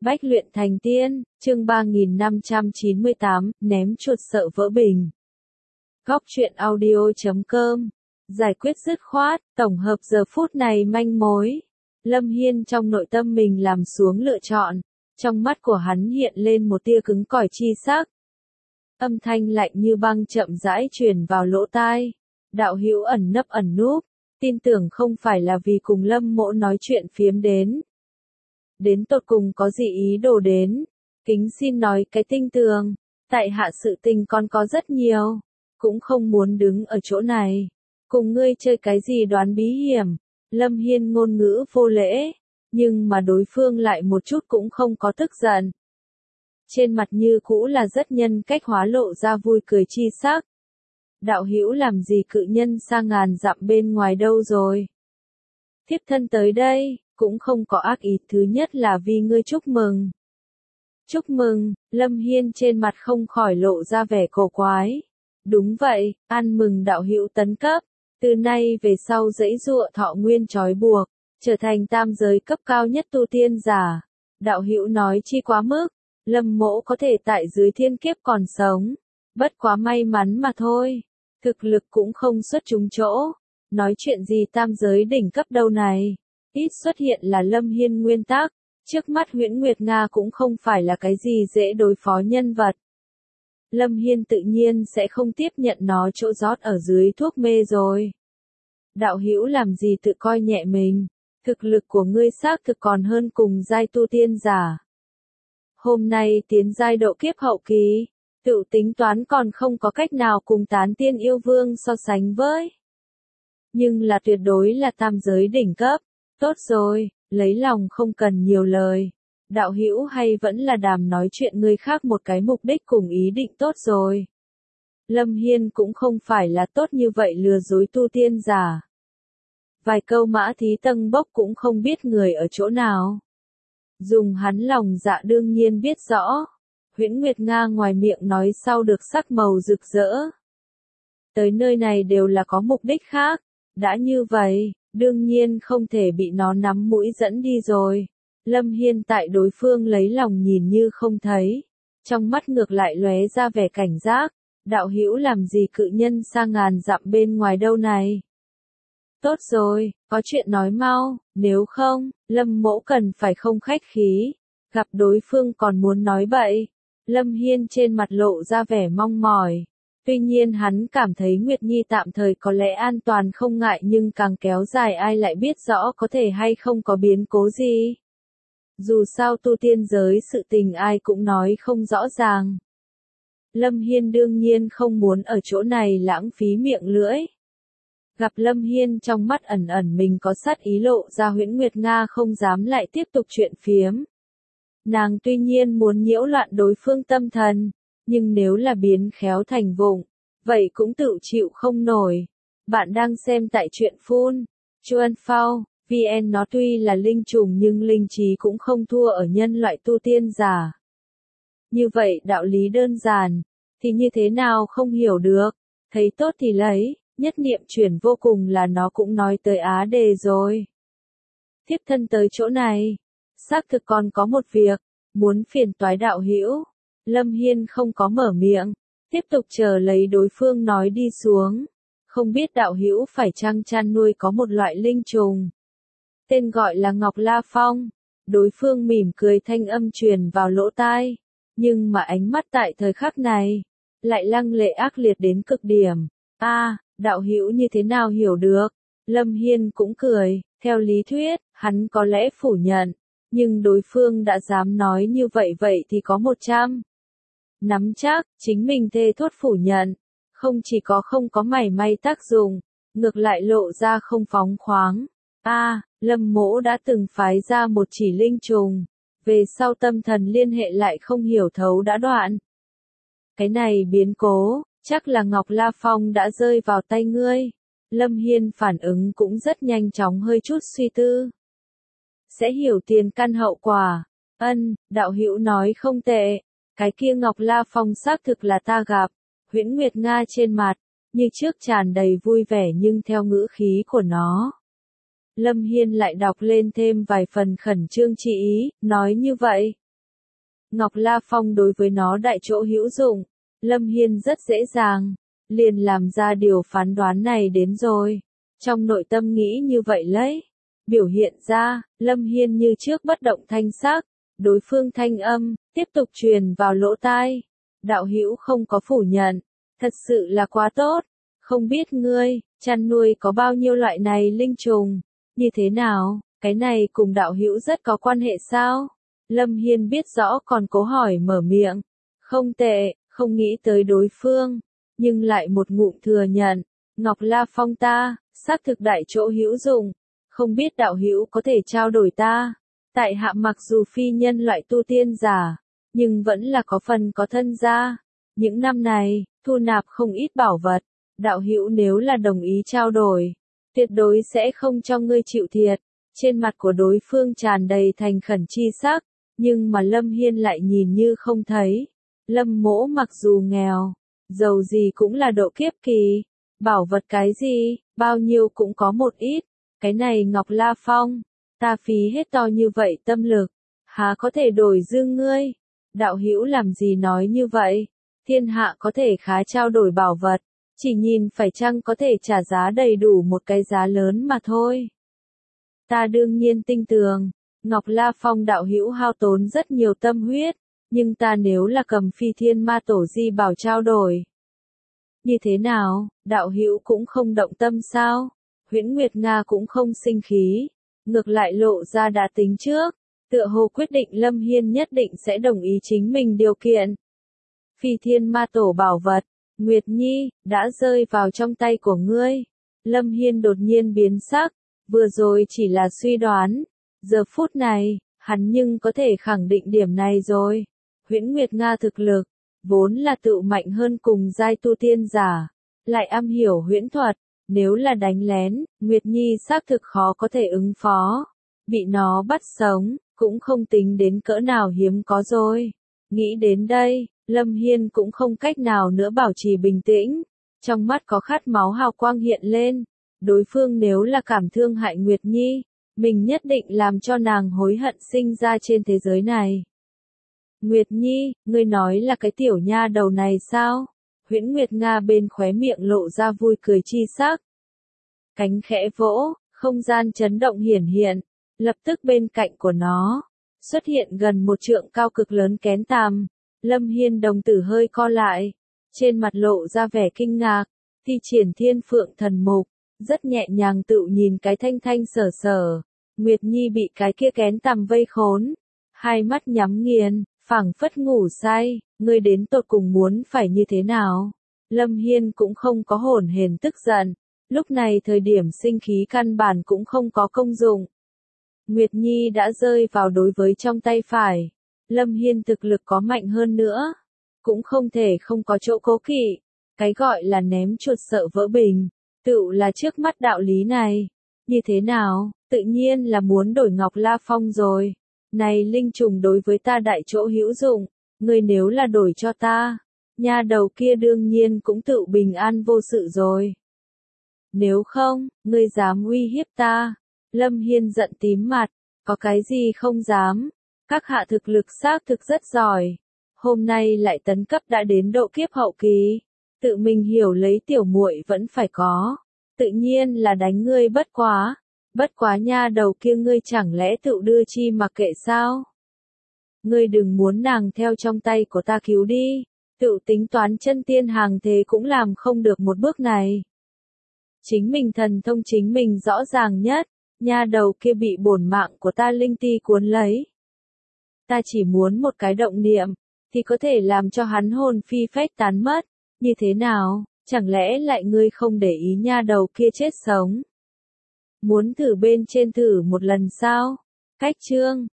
Bách luyện thành tiên, chương 3598, ném chuột sợ vỡ bình. Góc truyện audio.com. Giải quyết dứt khoát, tổng hợp giờ phút này manh mối. Lâm Hiên trong nội tâm mình làm xuống lựa chọn. Trong mắt của hắn hiện lên một tia cứng cỏi chi sắc. Âm thanh lạnh như băng chậm rãi truyền vào lỗ tai. Đạo hữu ẩn nấp ẩn núp, tin tưởng không phải là vì cùng Lâm Mỗ nói chuyện phiếm đến. Đến tột cùng có gì ý đồ đến, kính xin nói cái tinh tường, tại hạ sự tình còn có rất nhiều, cũng không muốn đứng ở chỗ này, cùng ngươi chơi cái gì đoán bí hiểm. Lâm Hiên ngôn ngữ vô lễ, nhưng mà đối phương lại một chút cũng không có tức giận. Trên mặt như cũ là rất nhân cách hóa lộ ra vui cười chi sắc. Đạo hữu làm gì cự nhân xa ngàn dặm bên ngoài đâu rồi? Thiếp thân tới đây, cũng không có ác ý, thứ nhất là vì ngươi chúc mừng. Chúc mừng, Lâm Hiên trên mặt không khỏi lộ ra vẻ cổ quái. Đúng vậy, ăn mừng đạo hữu tấn cấp, từ nay về sau dãy dụa thọ nguyên trói buộc, trở thành tam giới cấp cao nhất tu tiên giả. Đạo hữu nói chi quá mức, Lâm Mỗ có thể tại dưới thiên kiếp còn sống, bất quá may mắn mà thôi, thực lực cũng không xuất chúng chỗ, nói chuyện gì tam giới đỉnh cấp đâu này. Ít xuất hiện là Lâm Hiên nguyên tắc, trước mắt Huyễn Nguyệt Nga cũng không phải là cái gì dễ đối phó nhân vật. Lâm Hiên tự nhiên sẽ không tiếp nhận nó chỗ rót ở dưới thuốc mê rồi. Đạo hữu làm gì tự coi nhẹ mình, thực lực của ngươi xác thực còn hơn cùng giai tu tiên giả. Hôm nay tiến giai độ kiếp hậu kỳ, tự tính toán còn không có cách nào cùng tán tiên yêu vương so sánh với. Nhưng là tuyệt đối là tam giới đỉnh cấp. Tốt rồi, lấy lòng không cần nhiều lời. Đạo hữu hay vẫn là đàm nói chuyện người khác một cái mục đích cùng ý định tốt rồi. Lâm Hiên cũng không phải là tốt như vậy lừa dối tu tiên giả. Vài câu mã thí tân bốc cũng không biết người ở chỗ nào. Dùng hắn lòng dạ đương nhiên biết rõ. Huyễn Nguyệt Nga ngoài miệng nói sau được sắc màu rực rỡ. Tới nơi này đều là có mục đích khác. Đã như vậy, đương nhiên không thể bị nó nắm mũi dẫn đi rồi. Lâm Hiên tại đối phương lấy lòng nhìn như không thấy. Trong mắt ngược lại lóe ra vẻ cảnh giác. Đạo hữu làm gì cự nhân xa ngàn dặm bên ngoài đâu này. Tốt rồi, có chuyện nói mau, nếu không, Lâm Mỗ cần phải không khách khí. Gặp đối phương còn muốn nói bậy. Lâm Hiên trên mặt lộ ra vẻ mong mỏi. Tuy nhiên hắn cảm thấy Nguyệt Nhi tạm thời có lẽ an toàn không ngại, nhưng càng kéo dài ai lại biết rõ có thể hay không có biến cố gì. Dù sao tu tiên giới sự tình ai cũng nói không rõ ràng. Lâm Hiên đương nhiên không muốn ở chỗ này lãng phí miệng lưỡi. Gặp Lâm Hiên trong mắt ẩn ẩn mình có sát ý lộ ra, Huyễn Nguyệt Nga không dám lại tiếp tục chuyện phiếm. Nàng tuy nhiên muốn nhiễu loạn đối phương tâm thần. Nhưng nếu là biến khéo thành vụng, vậy cũng tự chịu không nổi. Bạn đang xem tại truyện phun. Chuan Phao, VN nó tuy là linh trùng nhưng linh trí cũng không thua ở nhân loại tu tiên giả. Như vậy đạo lý đơn giản, thì như thế nào không hiểu được, thấy tốt thì lấy, nhất niệm chuyển vô cùng là nó cũng nói tới Á Đề rồi. Thiếp thân tới chỗ này, xác thực còn có một việc, muốn phiền toái đạo hữu. Lâm Hiên không có mở miệng, tiếp tục chờ lấy đối phương nói đi xuống. Không biết đạo hữu phải chăng chăn nuôi có một loại linh trùng. Tên gọi là Ngọc La Phong. Đối phương mỉm cười thanh âm truyền vào lỗ tai. Nhưng mà ánh mắt tại thời khắc này, lại lăng lệ ác liệt đến cực điểm. Đạo hữu như thế nào hiểu được? Lâm Hiên cũng cười, theo lý thuyết, hắn có lẽ phủ nhận. Nhưng đối phương đã dám nói như vậy thì có 100. Nắm chắc, chính mình thề thốt phủ nhận, không chỉ có không có mảy may tác dụng, ngược lại lộ ra không phóng khoáng. Lâm Mỗ đã từng phái ra một chỉ linh trùng, về sau tâm thần liên hệ lại không hiểu thấu đã đoạn. Cái này biến cố, chắc là Ngọc La Phong đã rơi vào tay ngươi. Lâm Hiên phản ứng cũng rất nhanh chóng, hơi chút suy tư. Sẽ hiểu tiền căn hậu quả. Đạo hữu nói không tệ. Cái kia Ngọc La Phong xác thực là ta gặp. Huyễn Nguyệt Nga trên mặt, như trước tràn đầy vui vẻ nhưng theo ngữ khí của nó. Lâm Hiên lại đọc lên thêm vài phần khẩn trương chi ý, nói như vậy, Ngọc La Phong đối với nó đại chỗ hữu dụng, Lâm Hiên rất dễ dàng, liền làm ra điều phán đoán này đến rồi. Trong nội tâm nghĩ như vậy lấy, biểu hiện ra, Lâm Hiên như trước bất động thanh sắc, đối phương thanh âm, tiếp tục truyền vào lỗ tai. Đạo hữu không có phủ nhận, thật sự là quá tốt, không biết ngươi, chăn nuôi có bao nhiêu loại này linh trùng, như thế nào, cái này cùng đạo hữu rất có quan hệ sao? Lâm Hiên biết rõ còn cố hỏi mở miệng, không tệ, không nghĩ tới đối phương, nhưng lại một ngụm thừa nhận, Ngọc La Phong ta, xác thực đại chỗ hữu dụng, không biết đạo hữu có thể trao đổi ta. Tại hạ mặc dù phi nhân loại tu tiên giả, nhưng vẫn là có phần có thân gia. Những năm này, thu nạp không ít bảo vật, đạo hữu nếu là đồng ý trao đổi, tuyệt đối sẽ không cho ngươi chịu thiệt. Trên mặt của đối phương tràn đầy thành khẩn chi sắc, nhưng mà Lâm Hiên lại nhìn như không thấy. Lâm mỗ mặc dù nghèo, giàu gì cũng là độ kiếp kỳ, bảo vật cái gì, bao nhiêu cũng có một ít, cái này Ngọc La Phong, ta phí hết to như vậy tâm lực, há có thể đổi dư ngươi. Đạo hữu làm gì nói như vậy, thiên hạ có thể khá trao đổi bảo vật, chỉ nhìn phải chăng có thể trả giá đầy đủ một cái giá lớn mà thôi. Ta đương nhiên tin tưởng, Ngọc La Phong đạo hữu hao tốn rất nhiều tâm huyết, nhưng ta nếu là cầm phi thiên ma tổ di bảo trao đổi. Như thế nào, đạo hữu cũng không động tâm sao? Huyễn Nguyệt Nga cũng không sinh khí, ngược lại lộ ra đã tính trước, tựa hồ quyết định Lâm Hiên nhất định sẽ đồng ý chính mình điều kiện. Phi thiên ma tổ bảo vật, Nguyệt Nhi, đã rơi vào trong tay của ngươi. Lâm Hiên đột nhiên biến sắc, vừa rồi chỉ là suy đoán, giờ phút này, hắn nhưng có thể khẳng định điểm này rồi. Huyễn Nguyệt Nga thực lực, vốn là tự mạnh hơn cùng giai tu tiên giả, lại am hiểu huyễn thuật, nếu là đánh lén, Nguyệt Nhi xác thực khó có thể ứng phó. Bị nó bắt sống, cũng không tính đến cỡ nào hiếm có rồi. Nghĩ đến đây, Lâm Hiên cũng không cách nào nữa bảo trì bình tĩnh, trong mắt có khát máu hào quang hiện lên. Đối phương nếu là cảm thương hại Nguyệt Nhi, mình nhất định làm cho nàng hối hận sinh ra trên thế giới này. Nguyệt Nhi, ngươi nói là cái tiểu nha đầu này sao? Huyễn Nguyệt Nga bên khóe miệng lộ ra vui cười chi sắc. Cánh khẽ vỗ, không gian chấn động hiển hiện, lập tức bên cạnh của nó, xuất hiện gần một trượng cao cực lớn kén tằm. Lâm Hiên đồng tử hơi co lại, trên mặt lộ ra vẻ kinh ngạc, thi triển thiên phượng thần mục, rất nhẹ nhàng tự nhìn cái thanh thanh sở sở. Nguyệt Nhi bị cái kia kén tằm vây khốn, hai mắt nhắm nghiền, phảng phất ngủ say, ngươi đến tột cùng muốn phải như thế nào? Lâm Hiên cũng không có hổn hển tức giận, lúc này thời điểm sinh khí căn bản cũng không có công dụng. Nguyệt Nhi đã rơi vào đối với trong tay phải, Lâm Hiên thực lực có mạnh hơn nữa, cũng không thể không có chỗ cố kỵ, cái gọi là ném chuột sợ vỡ bình, tựu là trước mắt đạo lý này. Như thế nào, tự nhiên là muốn đổi Ngọc La Phong rồi. Này linh trùng đối với ta đại chỗ hữu dụng, ngươi nếu là đổi cho ta, nha đầu kia đương nhiên cũng tự bình an vô sự rồi. Nếu không, ngươi dám uy hiếp ta. Lâm Hiên giận tím mặt, có cái gì không dám, các hạ thực lực xác thực rất giỏi. Hôm nay lại tấn cấp đã đến độ kiếp hậu kỳ, tự mình hiểu lấy tiểu muội vẫn phải có, tự nhiên là đánh ngươi bất quá nha đầu kia ngươi chẳng lẽ tự đưa chi mặc kệ sao? Ngươi đừng muốn nàng theo trong tay của ta cứu đi, tự tính toán chân tiên hàng thế cũng làm không được một bước này. Chính mình thần thông chính mình rõ ràng nhất, nha đầu kia bị bổn mạng của ta linh ti cuốn lấy. Ta chỉ muốn một cái động niệm, thì có thể làm cho hắn hồn phi phách tán mất, như thế nào, chẳng lẽ lại ngươi không để ý nha đầu kia chết sống? Muốn thử bên trên thử một lần sao? Cách chương